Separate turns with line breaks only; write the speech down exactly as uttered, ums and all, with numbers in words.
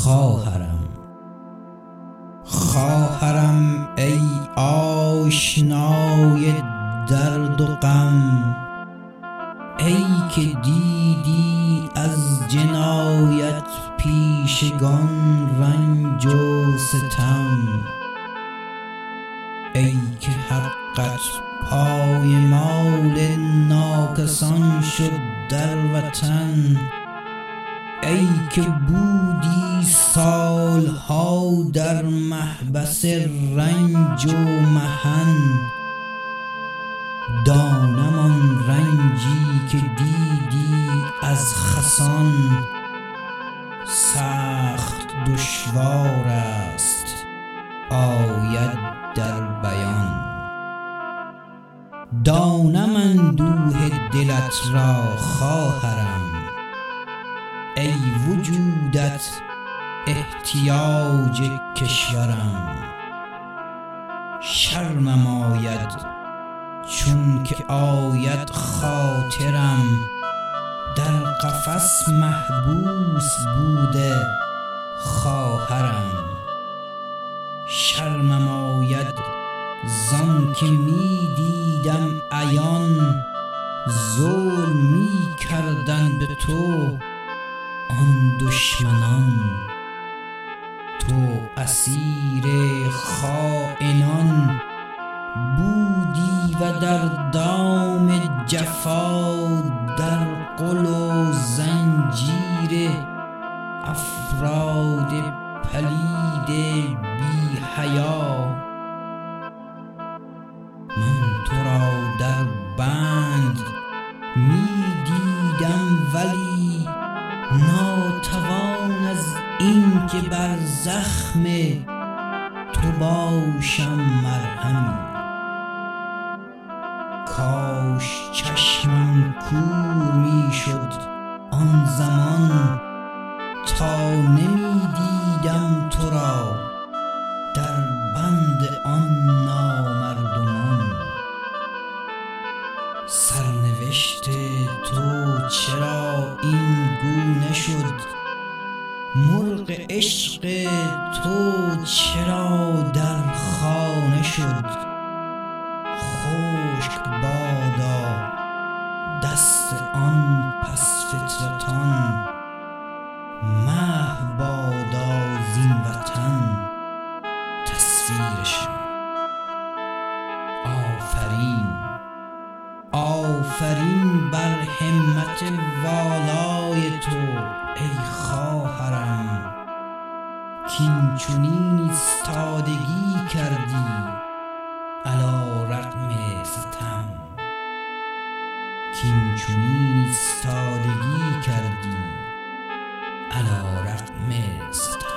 خواهرم. خواهرم ای آشنای درد و غم، ای که دیدی از جنایت پیشگان رنج و ستم، ای که حقت پایمال ناکسان شد در وطن، ای که بودی سالها در محبس رنج و محن. دانم آن رنجی که دیدی از خسان، سخت دشوار است آید در بیان. دانم اندوه دلت را خواهرم، ای وجودت احتیاج کشورم. شرمم آید چون که آید خاطرم، در قفس محبوس بوده خواهرم. شرمم آید زان که می دیدم عیان، ظلم می کردن به تو آن دشمنان. تو اسیر خائنان بودی و در دام جفا، در قل و زنجیر افراد پلید بی حیا. من تو را در بند می دیدم ولی ناتوان از این که بر زخم تو باشم مرهمی. کاش چشمم کور می شد آن زمان، تا نمی دیدم تو را در بند آن نامردمان. سرنوشت تو چرا این گونه شد؟ مرغ عشق تو چرا در خانه شد؟ خشک بادا دست آن پس فطرتان، محو بادا زین وطن تصویرشان. آفرین آفرین بر همت والای تو ای خواهرم، کین چنین ایستادگی کردی علی رغم ستم. کین چنین ایستادگی کردی علی رغم ستم.